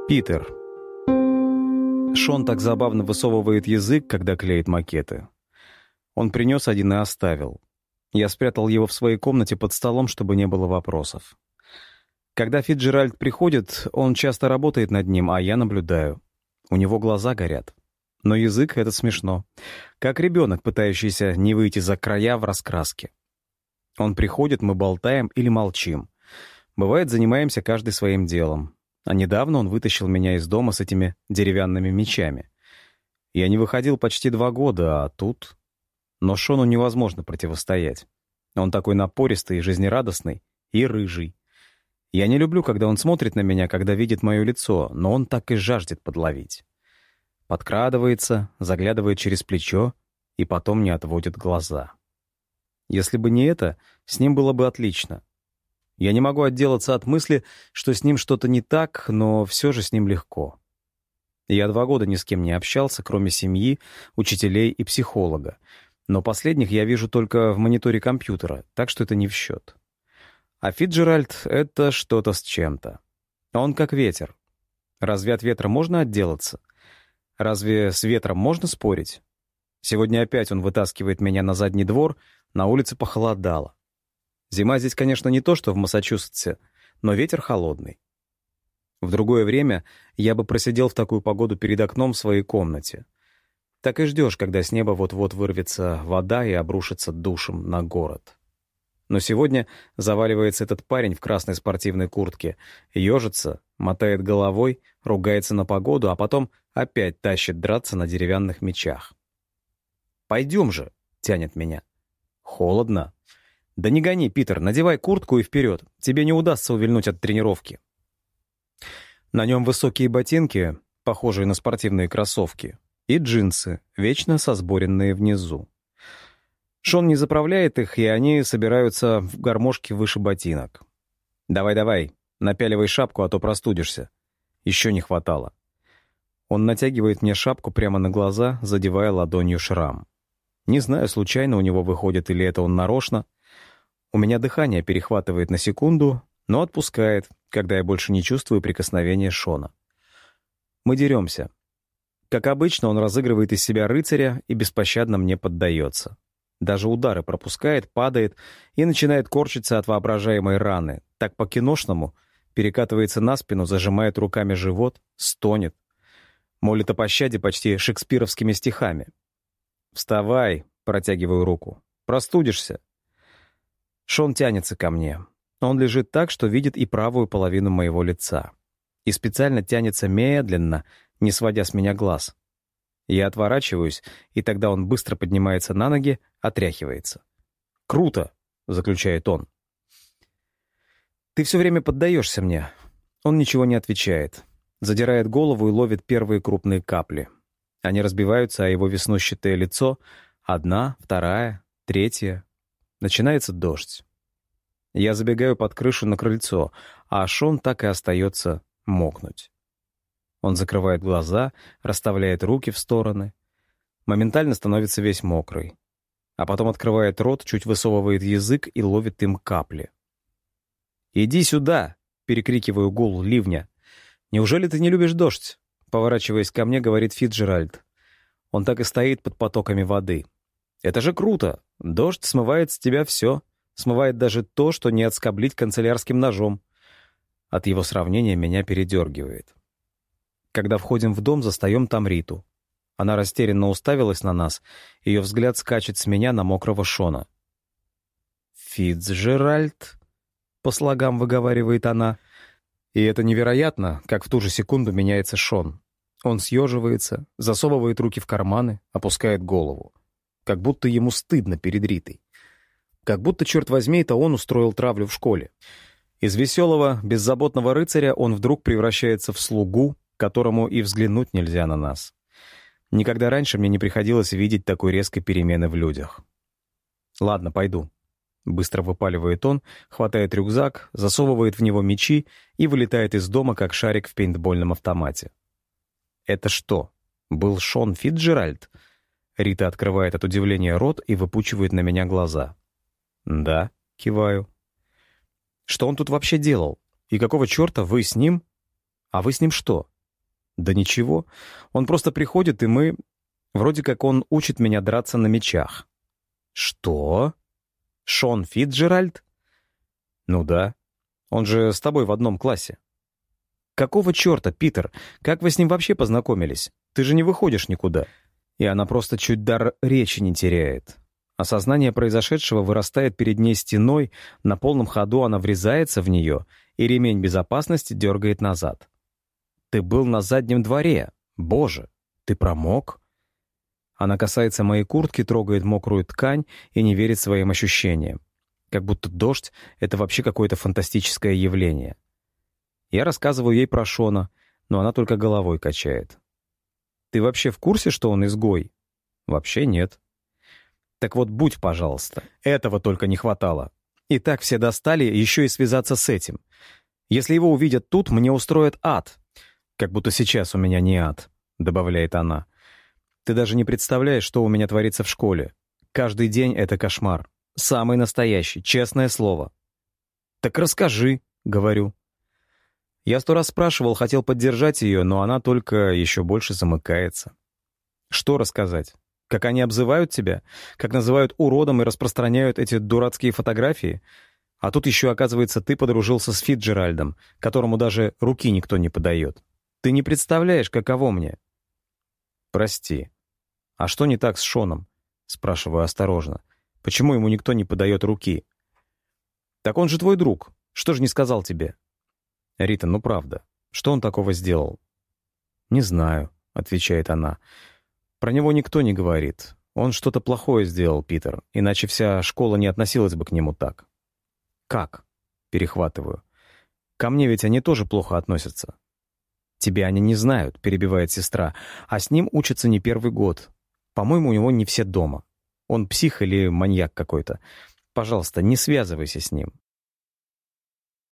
Питер. Шон так забавно высовывает язык, когда клеит макеты. Он принес один и оставил. Я спрятал его в своей комнате под столом, чтобы не было вопросов. Когда Фицджеральд приходит, он часто работает над ним, а я наблюдаю. У него глаза горят. Но язык — это смешно. Как ребенок, пытающийся не выйти за края в раскраске. Он приходит, мы болтаем или молчим. Бывает, занимаемся каждый своим делом. А недавно он вытащил меня из дома с этими деревянными мечами. Я не выходил почти 2 года, а тут... Но Шону невозможно противостоять. Он такой напористый и жизнерадостный, и рыжий. Я не люблю, когда он смотрит на меня, когда видит мое лицо, но он так и жаждет подловить. Подкрадывается, заглядывает через плечо и потом не отводит глаза. Если бы не это, с ним было бы отлично. Я не могу отделаться от мысли, что с ним что-то не так, но все же с ним легко. Я 2 года ни с кем не общался, кроме семьи, учителей и психолога. Но последних я вижу только в мониторе компьютера, так что это не в счет. А Фицджеральд — это что-то с чем-то. Он как ветер. Разве от ветра можно отделаться? Разве с ветром можно спорить? Сегодня опять он вытаскивает меня на задний двор, на улице похолодало. Зима здесь, конечно, не то, что в Массачусетсе, но ветер холодный. В другое время я бы просидел в такую погоду перед окном в своей комнате. Так и ждешь, когда с неба вот-вот вырвется вода и обрушится душем на город. Но сегодня заваливается этот парень в красной спортивной куртке, ежится, мотает головой, ругается на погоду, а потом опять тащит драться на деревянных мечах. «Пойдем же!» — тянет меня. «Холодно». «Да не гони, Питер, надевай куртку и вперед. Тебе не удастся увильнуть от тренировки». На нем высокие ботинки, похожие на спортивные кроссовки, и джинсы, вечно сосборенные внизу. Шон не заправляет их, и они собираются в гармошке выше ботинок. «Давай, напяливай шапку, а то простудишься». Еще не хватало. Он натягивает мне шапку прямо на глаза, задевая ладонью шрам. Не знаю, случайно у него выходит или это он нарочно. У меня дыхание перехватывает на секунду, но отпускает, когда я больше не чувствую прикосновения Шона. Мы деремся. Как обычно, он разыгрывает из себя рыцаря и беспощадно мне поддается. Даже удары пропускает, падает и начинает корчиться от воображаемой раны. Так по-киношному перекатывается на спину, зажимает руками живот, стонет. Молит о пощаде почти шекспировскими стихами. «Вставай», — протягиваю руку. «Простудишься». Шон тянется ко мне. Он лежит так, что видит и правую половину моего лица. И специально тянется медленно, не сводя с меня глаз. Я отворачиваюсь, и тогда он быстро поднимается на ноги, отряхивается. «Круто», — заключает он. «Ты все время поддаешься мне». Он ничего не отвечает. Задирает голову и ловит первые крупные капли. Они разбиваются о его веснущатое лицо. 1, 2, 3. Начинается дождь. Я забегаю под крышу на крыльцо, а Шон так и остается мокнуть. Он закрывает глаза, расставляет руки в стороны. Моментально становится весь мокрый. А потом открывает рот, чуть высовывает язык и ловит им капли. «Иди сюда!» — перекрикиваю гул ливня. «Неужели ты не любишь дождь?» — поворачиваясь ко мне, говорит Фицджеральд. Он так и стоит под потоками воды. «Это же круто! Дождь смывает с тебя все. Смывает даже то, что не отскоблить канцелярским ножом». От его сравнения меня передергивает. Когда входим в дом, застаем там Риту. Она растерянно уставилась на нас, ее взгляд скачет с меня на мокрого Шона. «Фицджеральд?» — по слогам выговаривает она. И это невероятно, как в ту же секунду меняется Шон. Он съеживается, засовывает руки в карманы, опускает голову. Как будто ему стыдно перед Ритой. Как будто, черт возьми, это он устроил травлю в школе. Из веселого, беззаботного рыцаря он вдруг превращается в слугу, которому и взглянуть нельзя на нас. Никогда раньше мне не приходилось видеть такой резкой перемены в людях. «Ладно, пойду», — быстро выпаливает он, хватает рюкзак, засовывает в него мечи и вылетает из дома, как шарик в пейнтбольном автомате. «Это что, был Шон Фицджеральд?» Рита открывает от удивления рот и выпучивает на меня глаза. «Да», — киваю. «Что он тут вообще делал? И какого черта вы с ним? А вы с ним что? Да ничего. Он просто приходит, и мы... Вроде как он учит меня драться на мечах. Что? Шон Фитджеральд? Ну да. Он же с тобой в одном классе. Какого черта, Питер? Как вы с ним вообще познакомились? Ты же не выходишь никуда. И она просто чуть дар речи не теряет. Осознание произошедшего вырастает перед ней стеной, на полном ходу она врезается в нее, и ремень безопасности дергает назад. Ты был на заднем дворе. Боже, ты промок? Она касается моей куртки, трогает мокрую ткань и не верит своим ощущениям. Как будто дождь — это вообще какое-то фантастическое явление. Я рассказываю ей про Шона, но она только головой качает. «Ты вообще в курсе, что он изгой?» «Вообще нет». «Так вот, будь, пожалуйста. Этого только не хватало. И так все достали еще и связаться с этим. Если его увидят тут, мне устроят ад. Как будто сейчас у меня не ад», — добавляет она. «Ты даже не представляешь, что у меня творится в школе. Каждый день — это кошмар. Самый настоящий, честное слово». «Так расскажи», — говорю. Я 100 раз спрашивал, хотел поддержать ее, но она только еще больше замыкается. Что рассказать? Как они обзывают тебя? Как называют уродом и распространяют эти дурацкие фотографии? А тут еще, оказывается, ты подружился с Фитджеральдом, которому даже руки никто не подает. Ты не представляешь, каково мне. Прости. А что не так с Шоном? Спрашиваю осторожно. Почему ему никто не подает руки? Так он же твой друг. Что же не сказал тебе? Рита, ну правда. Что он такого сделал? Не знаю, отвечает она. Про него никто не говорит. Он что-то плохое сделал, Питер, иначе вся школа не относилась бы к нему так. Как? Перехватываю. Ко мне ведь они тоже плохо относятся. Тебя они не знают, перебивает сестра, а с ним учатся не первый год. По-моему, у него не все дома. Он псих или маньяк какой-то. Пожалуйста, не связывайся с ним.